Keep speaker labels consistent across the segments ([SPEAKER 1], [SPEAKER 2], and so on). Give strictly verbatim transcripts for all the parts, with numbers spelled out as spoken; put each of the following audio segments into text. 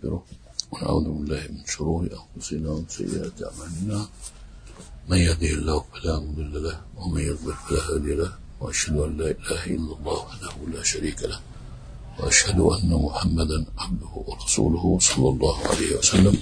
[SPEAKER 1] ونستغفره ونعوذ بالله من شرور أنفسنا ومن سيئات أعمالنا من يهده الله فلا مضل له ومن يضلل فلا هادي له وأشهد أن لا إله إلا الله وحده لا شريك له وأشهد أن محمدا عبده ورسوله صلى الله عليه وسلم.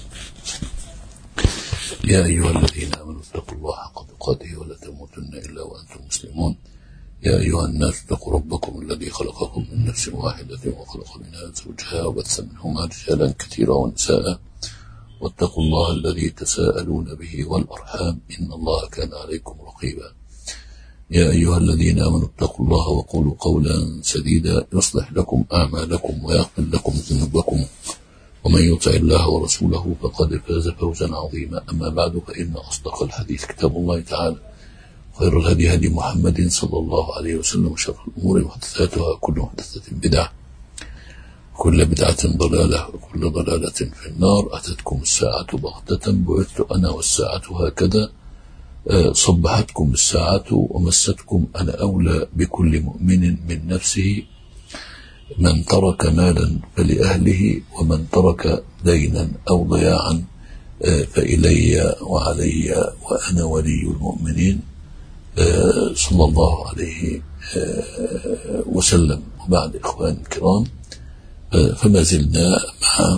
[SPEAKER 1] يا أيها الذين آمنوا اتقوا الله حق تقاته ولا تموتن إلا وأنتم مسلمون. يا أيها الناس اتقوا ربكم الذي خلقكم من نفس واحدة وخلق منها زوجها وبث منهما رجالا كثيرا ونساء واتقوا الله الذي تساءلون به والأرحام إن الله كان عليكم رقيبا. يا أيها الذين آمنوا اتقوا الله وقولوا قولا سديدا يصلح لكم أعمالكم ويغفر لكم ذنوبكم ومن يطع الله ورسوله فقد فاز فوزا عظيما. أما بعد فإن أصدق الحديث كتاب الله تعالى خير الهدي هدي محمد صلى الله عليه وسلم وشر الأمور محدثاتها كل محدثة بدعة كل بدعة ضلالة وكل ضلالة في النار. أتتكم الساعة بغتة بعثت أنا والساعة هكذا صبحتكم الساعة ومستكم أنا أولى بكل مؤمن من نفسه من ترك مالا فلأهله ومن ترك دينا أو ضياعا فإلي وعلي وأنا ولي المؤمنين صلى الله عليه وسلم. وبعد إخوان الكرام فما زلنا مع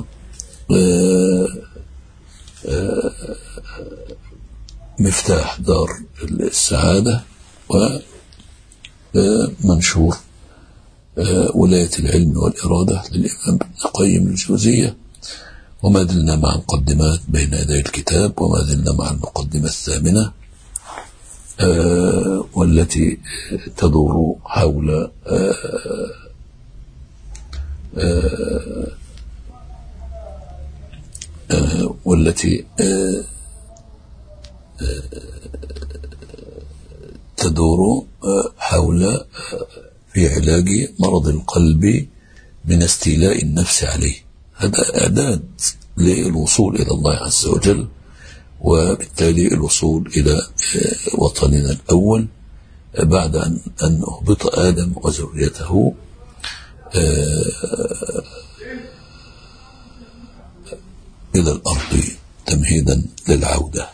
[SPEAKER 1] مفتاح دار السعادة ومنشور ولاية العلم والإرادة للإمام ابن القيم الجوزية. وما زلنا مع مقدمات بين يدي الكتاب وما زلنا مع المقدمة الثامنة آه والتي تدور حول آه آه آه والتي آه آه تدور آه حول آه في علاج مرض القلب من استيلاء النفس عليه. هذا إعداد للوصول إلى الله عز وجل وبالتالي الوصول إلى وطننا الأول بعد أن أهبط آدم وذريته إلى الأرض تمهيدا للعودة.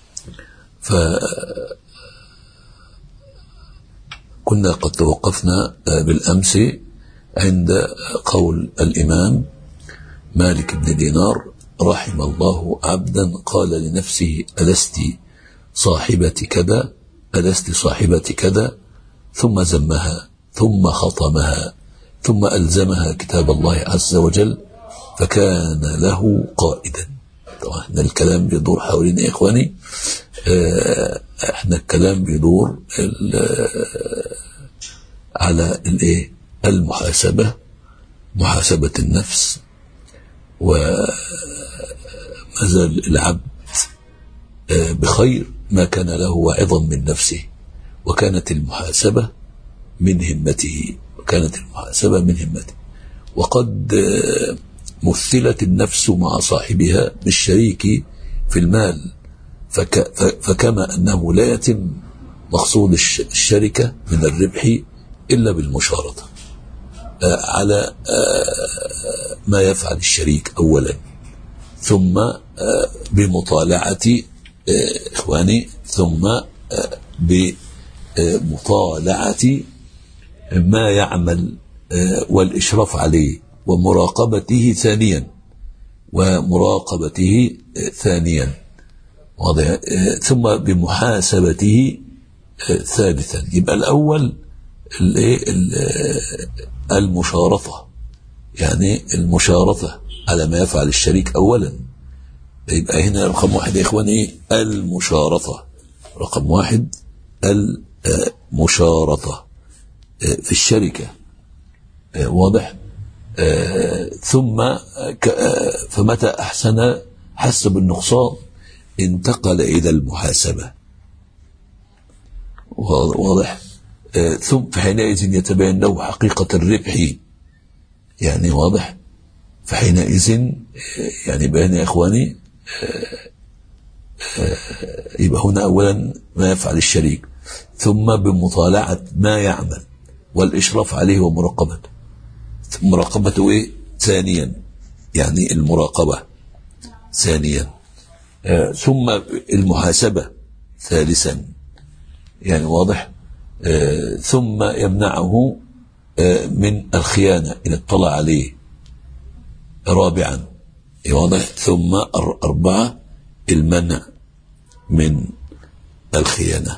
[SPEAKER 1] فكنا قد توقفنا بالأمس عند قول الإمام مالك بن دينار رحم الله عبدا قال لنفسه ألست صاحبة كذا ألست صاحبة كذا ثم ذمها ثم خطمها ثم ألزمها كتاب الله عز وجل فكان له قائدا. طبعا الكلام بيدور حوالين يا إخواني اه احنا الكلام بيدور على الايه المحاسبة محاسبة النفس. وما زال العبد بخير ما كان له واعظا من نفسه وكانت المحاسبة من همته وكانت المحاسبة من همته وقد مثلت النفس مع صاحبها بالشريك في المال. فك فكما أنه لا يتم مقصود الشركة من الربح إلا بالمشارطة على ما يفعل الشريك أولا ثم بمطالعة إخواني ثم بمطالعة ما يعمل والإشراف عليه ومراقبته ثانيا ومراقبته ثانيا ثم بمحاسبته ثالثا. يبقى الأول المشارطة يعني المشارطة على ما يفعل الشريك أولا. يبقى هنا رقم واحد يا إخواني المشارطة رقم واحد المشارطة في الشركة واضح. ثم فمتى أحسن حس بالنقصان انتقل إلى المحاسبة واضح. ثم فحينئذ يتبين له حقيقة الربح يعني واضح. فحينئذ يعني بيان يا إخواني يبقى هنا أولا ما يفعل الشريك ثم بمطالعة ما يعمل والإشراف عليه ومراقبته. مراقبته إيه ثانيا يعني المراقبة ثانيا، آه ثم المحاسبة ثالثا، يعني واضح، آه ثم يمنعه آه من الخيانة إن اطلع عليه رابعا، واضح، ثم أربعة المنع من الخيانة.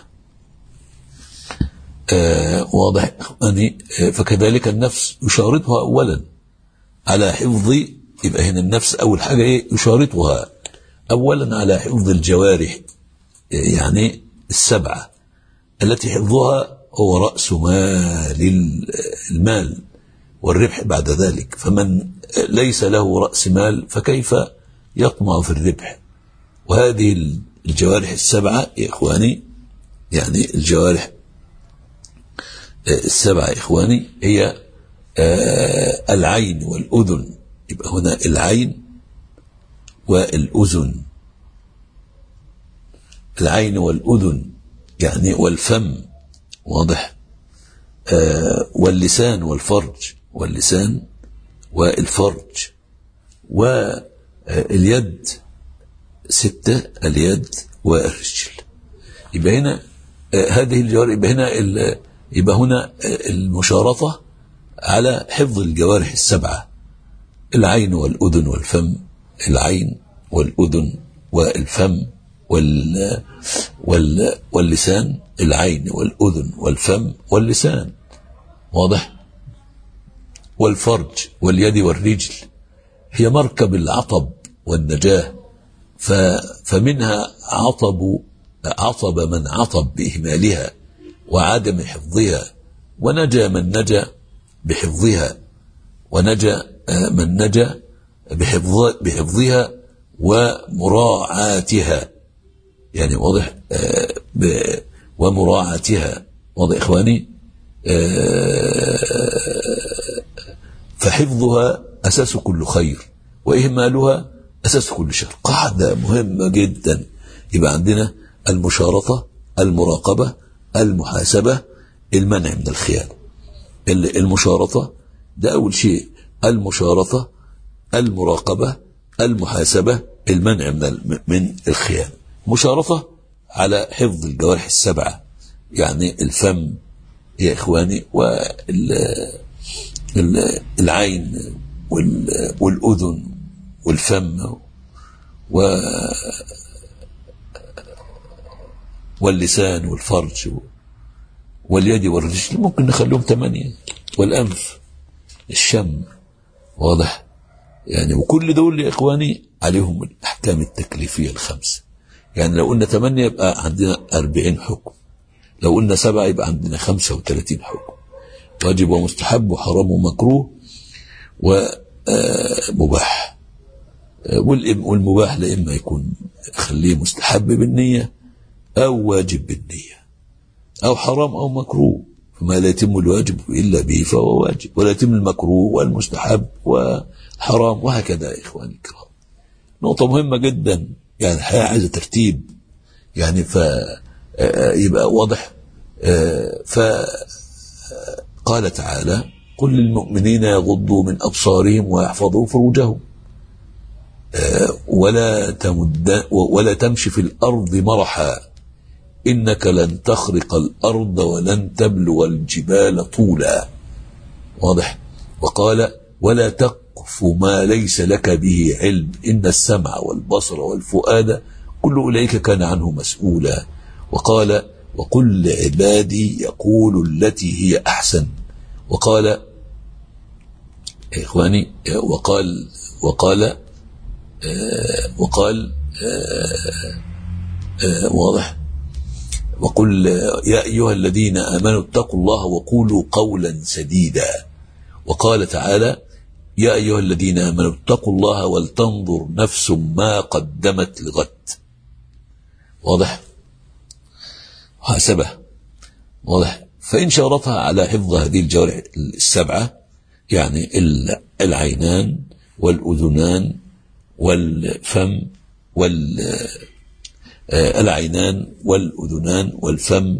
[SPEAKER 1] آه واضح يعني. آه فكذلك النفس يشارطها أولا على حفظ، يبقى هنا النفس أول حاجة إيه؟ يشارطها أولا على حفظ الجوارح، يعني السبعة التي حفظها هو رأس مال المال والربح بعد ذلك، فمن ليس له رأس مال فكيف يطمع في الربح؟ وهذه الجوارح السبعة يا إخواني، يعني الجوارح السبعة يا إخواني هي العين والأذن، يبقى هنا العين والأذن، العين والأذن يعني والفم، واضح، آه واللسان والفرج، واللسان والفرج، واليد ستة، اليد والرجل. يبقى هنا آه هذه الجوارح، يبقى هنا يبقى هنا آه المشارطة على حفظ الجوارح السبعة، العين والأذن والفم، العين والأذن والفم وال وال واللسان، العين والأذن والفم واللسان، واضح، والفرج واليد والرجل، هي مركب العطب والنجاة، فمنها عطب عطب من عطب بإهمالها وعدم حفظها، ونجا من نجا بحفظها، ونجا من نجا بحفظ بحفظها ومراعاتها، يعني واضح، آه ومراعاتها، واضح إخواني. آه فحفظها أساس كل خير، وإهمالها أساس كل شر. قاعدة مهمة جدا. يبقى عندنا المشارطة، المراقبة، المحاسبة، المنع من الخيانة. المشارطة ده أول شيء، المشارطة، المراقبة، المحاسبة، المنع من من الخيانة. مشارطة على حفظ الجوارح السبعة، يعني الفم يا إخواني، والعين والأذن والفم واللسان والفرج واليد والرجل، ممكن نخلوهم ثمانية، والأنف، الشم، واضح يعني. وكل دول يا إخواني عليهم الأحكام التكليفية الخمسة، يعني لو قلنا ثمانية يبقى عندنا أربعين حكم، لو قلنا سبعة يبقى عندنا خمسة وثلاثين حكم، واجب ومستحب وحرام ومكروه ومباح. والمباح لإما يكون خليه مستحب بالنية أو واجب بالنية، أو حرام أو مكروه، فما لا يتم الواجب إلا به فهو واجب، ولا يتم المكروه والمستحب وحرام، وهكذا يا إخواني الكرام. نقطة مهمة جدا، يعني الحياة عايزة ترتيب، يعني فيبقى واضح. فقال تعالى: قل للمؤمنين يغضوا من أبصارهم ويحفظوا فروجهم ولا تمد ولا تمشي في الأرض مرحا إنك لن تخرق الأرض ولن تبلغ الجبال طولا، واضح. وقال: ولا تقف ما ليس لك به علم إن السمع والبصر والفؤاد كل أولئك كان عنه مسؤولا. وقال: وقل لعبادي يقول التي هي أحسن. وقال يا إخواني وقال وقال آه وقال آه آه واضح. وقل يا أيها الذين آمنوا اتقوا الله وقولوا قولا سديدا. وقال تعالى: يا أيها الذين آمنوا اتقوا الله ولتنظر نفس ما قدمت لغد، واضح، محاسبة، واضح. فإن شارطها على حفظ هذه الجوارح السبعة، يعني العينان والأذنان والفم والعينان والأذنان والفم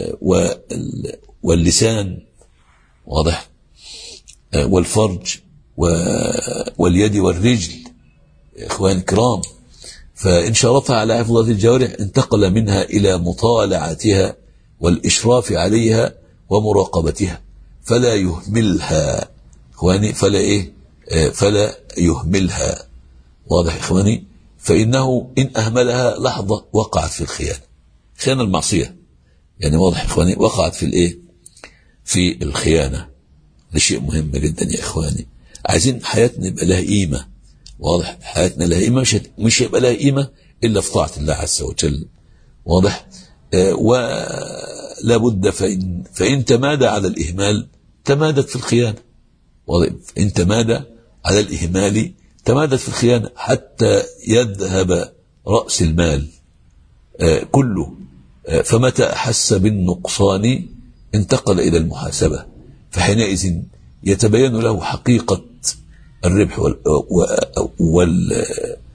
[SPEAKER 1] واللسان، واضح، والفرج واليد والرجل إخواني الكرام. فإن شرفها على حفظة الجوارح انتقل منها إلى مطالعتها والإشراف عليها ومراقبتها، فلا يهملها إخواني، فلا إيه فلا يهملها. واضح إخواني؟ فإنه إن أهملها لحظة وقعت في الخيانة، خيانة المعصية يعني. واضح إخواني؟ وقعت في الإيه في الخيانة. ده شيء مهم جدا يا إخواني. عايزين حياتنا يبقى لها قيمة. واضح؟ حياتنا لها قيمة، مش مش هيبقى لها قيمة إلا في طاعة الله عز وجل. واضح؟ آه ولا بد فإن, فإن تمادى على الإهمال تمادت في الخيانة. واضح؟ إن تمادى على الإهمال تمادت في الخيانة حتى يذهب رأس المال آه كله. آه فمتى أحس بالنقصان انتقل إلى المحاسبة، فحينئذ يتبين له حقيقة الربح وال, وال...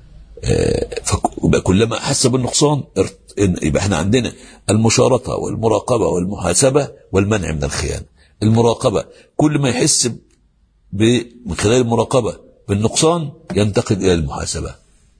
[SPEAKER 1] كلما أحس بالنقصان يبقى احنا عندنا المشارطة والمراقبة والمحاسبة والمنع من الخيانة. المراقبة كل ما يحس من خلال المراقبة بالنقصان ينتقل إلى المحاسبة،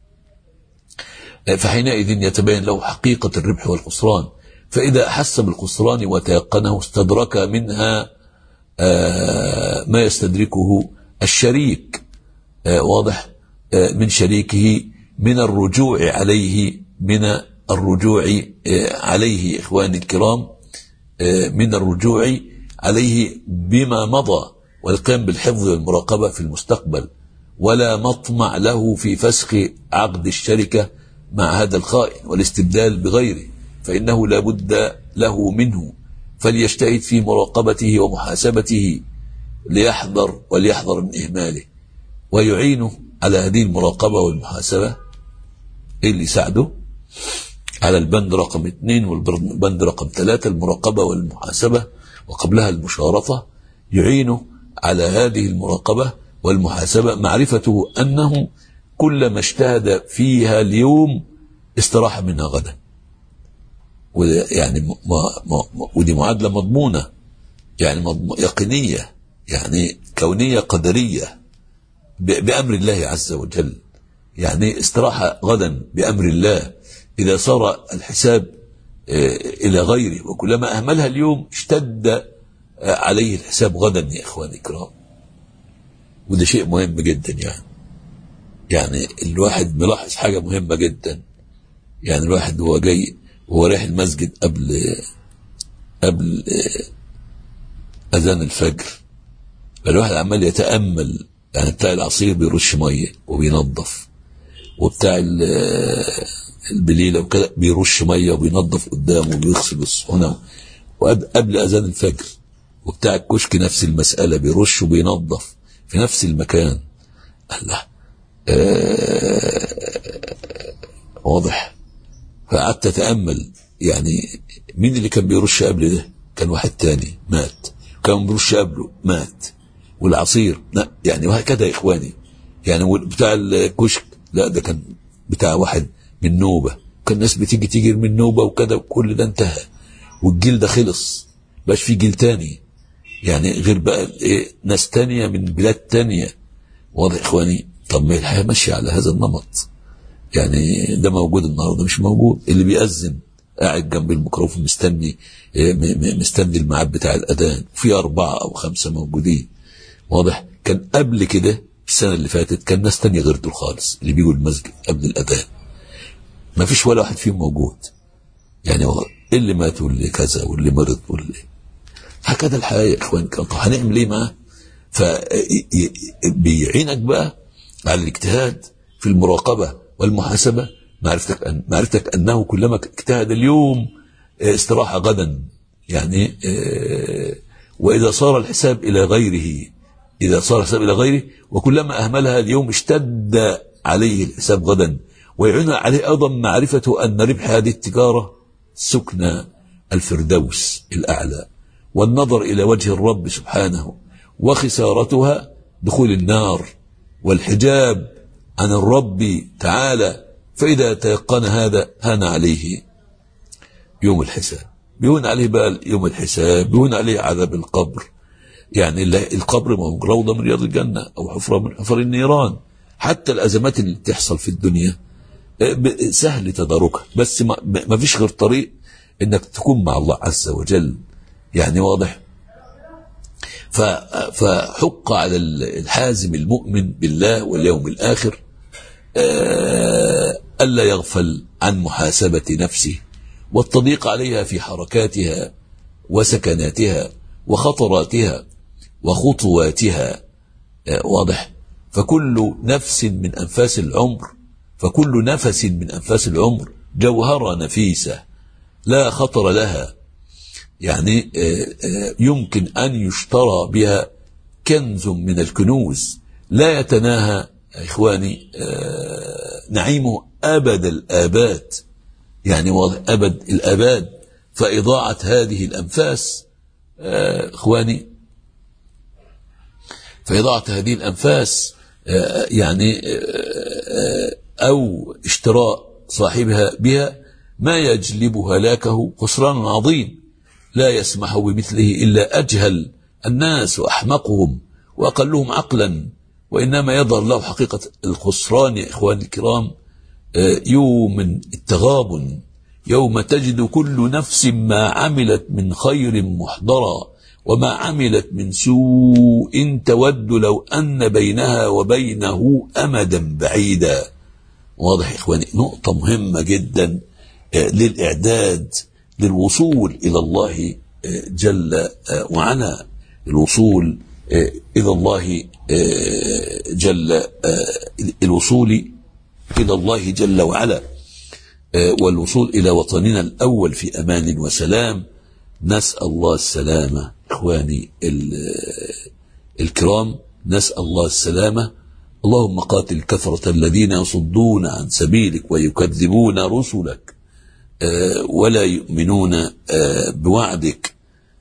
[SPEAKER 1] فحينئذ يتبين له حقيقة الربح والخسران. فإذا أحس بالخسران وتيقنه استدرك منها ما يستدركه الشريك. واضح؟ من شريكه من الرجوع عليه من الرجوع عليه إخواني الكرام من الرجوع عليه بما مضى والقيام بالحفظ والمراقبة في المستقبل، ولا مطمع له في فسخ عقد الشركة مع هذا الخائن والاستبدال بغيره، فإنه لا بد له منه، فليجتهد في مراقبته ومحاسبته ليحذر وليحذر من إهماله. ويعينه على هذه المراقبة والمحاسبة اللي يساعده على البند رقم اثنين والبند رقم ثلاثة، المراقبة والمحاسبة وقبلها المشارطة. يعينه على هذه المراقبة والمحاسبة معرفته أنه كلما اجتهد فيها اليوم استراح منها غدا. يعني ودي معادلة مضمونة، يعني يقينية، يعني كونية قدرية بأمر الله عز وجل. يعني استراحة غدا بأمر الله إذا صار الحساب إلى غيره، وكلما أهملها اليوم اشتد عليه الحساب غدا يا إخواني الكرام. وده شيء مهم جدا. يعني يعني الواحد ملاحظ حاجة مهمة جدا. يعني الواحد هو جاي وهو رايح المسجد قبل قبل أذان الفجر، فالواحد عمال يتأمل. يعني بتاع العصير بيرش مية وبينظف، وبتاع البليلة وكده بيرش مية وبينظف قدامه وبيغسل الصحون وقبل أذان الفجر، وبتاع الكشك نفس المسألة بيرش وبينظف في نفس المكان. الله آه واضح. فقعدت أتأمل يعني مين اللي كان بيرش قبل ده؟ كان واحد تاني مات، كان بيرش قبله مات، والعصير لا يعني، وهكذا يا إخواني. يعني بتاع الكشك لا ده كان بتاع واحد من نوبة، كان الناس بتيجي تيجي من نوبة وكذا، وكل ده انتهى والجيل ده خلص، باش في جيل تاني يعني غير بقى ايه ناس تانية من بلاد تانية. واضح يا إخواني؟ طب ما الحياة ماشية على هذا النمط. يعني ده موجود النهارده مش موجود. اللي بيأذن قاعد جنب الميكروفون مستني مستني الميعاد بتاع الأذان، في أربعة أو خمسة موجودين. واضح؟ كان قبل كده السنة اللي فاتت كان ناس تانية غير دول خالص اللي بيجوا المسجد قبل الأذان، ما فيش ولا واحد فيهم موجود. يعني اللي مات واللي كذا واللي مرض واللي هكذا الحياة يا إخوان. طب هنعمل إيه معاه؟ فبيعينك بقى على الاجتهاد في المراقبة والمحاسبة، معرفتك أن معرفتك أنه كلما اجتهد اليوم استراحة غدا. يعني وإذا صار الحساب إلى غيره إذا صار الحساب إلى غيره وكلما أهملها اليوم اشتد عليه الحساب غدا. ويعين عليه أيضا معرفة أن ربح هذه التجارة سكن الفردوس الأعلى والنظر إلى وجه الرب سبحانه، وخسارتها دخول النار والحجاب عن الرب تعالى. فإذا تيقن هذا هان عليه يوم الحساب، بيهون عليه بقى يوم الحساب، بيهون عليه عذاب القبر، يعني القبر روضة من رياض الجنة أو حفرة من حفر النيران. حتى الأزمات اللي بتحصل في الدنيا سهل تداركها، بس ما فيش غير طريق إنك تكون مع الله عز وجل. يعني واضح. فحق على الحازم المؤمن بالله واليوم الآخر ألا يغفل عن محاسبة نفسه والتضييق عليها في حركاتها وسكناتها وخطراتها وخطواتها. واضح. فكل نفس من أنفاس العمر فكل نفس من أنفاس العمر جوهرة نفيسة لا خطر لها، يعني يمكن أن يشترى بها كنز من الكنوز لا يتناهى إخواني نعيمه أبد الآباد، يعني أبد الآباد. فإضاعة هذه الأنفاس إخواني فإضاعة هذه الأنفاس يعني أو اشتراء صاحبها بها ما يجلب هلاكه خسران عظيم لا يسمح بمثله إلا أجهل الناس وأحمقهم وأقلهم عقلا. وإنما يظهر له حقيقة الخسران يا إخواني الكرام يوم التغابن، يوم تجد كل نفس ما عملت من خير محضرا وما عملت من سوء تود لو أن بينها وبينه أمدا بعيدا. واضح إخواني. نقطة مهمة جدا للإعداد للوصول إلى الله جل وعلا، الوصول إلى الله جل الوصول إلى الله جل وعلا والوصول إلى وطننا الأول في أمان وسلام. نسأل الله السلامة إخواني الكرام، نسأل الله السلامة. اللهم قاتل كثرة الذين يصدون عن سبيلك ويكذبون رسلك ولا يؤمنون بوعدك،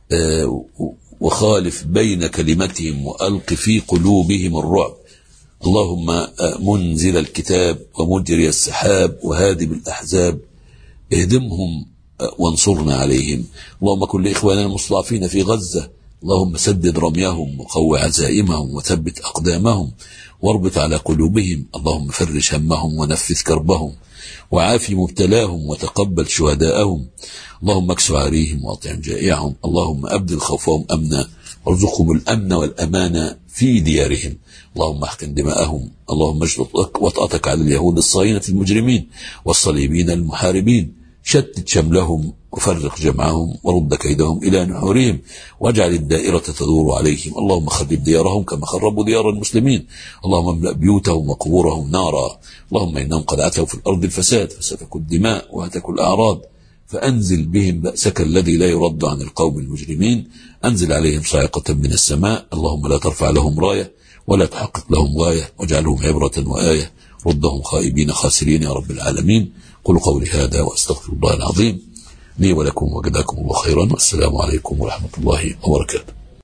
[SPEAKER 1] وخالف بين كلمتهم وألق في قلوبهم الرعب. اللهم منزل الكتاب ومجري السحاب وهادم الأحزاب اهدمهم وانصرنا عليهم. اللهم كن لإخواننا المستضعفين في غزة، اللهم سدد رميهم وقوي عزائمهم وثبت أقدامهم واربط على قلوبهم. اللهم فرج همهم ونفذ كربهم وعافي مبتلاهم وتقبل شهداءهم. اللهم اكس عاريهم واطعم جائعهم. اللهم أبدل خوفهم أمنا وارزقهم الأمن والأمان في ديارهم. اللهم احقن دماءهم. اللهم اجلط وطأتك على اليهود الصهاينة المجرمين والصليبين المحاربين. شتت شملهم وفرق جمعهم ورد كيدهم إلى نحورهم واجعل الدائرة تدور عليهم. اللهم خرب ديارهم كما خربوا ديار المسلمين. اللهم املأ بيوتهم وقبورهم نارا. اللهم إنهم قد عتوا في الأرض الفساد فسفكوا الدماء وهتكوا الأعراض، فأنزل بهم بأسك الذي لا يرد عن القوم المجرمين. أنزل عليهم صاعقة من السماء. اللهم لا ترفع لهم راية ولا تحقق لهم غاية واجعلهم عبرة وآية. ردهم خائبين خاسرين يا رب العالمين. قل قولي هذا وأستغفر الله العظيم لي ولكم وجزاكم الله خيرا، والسلام عليكم ورحمة الله وبركاته.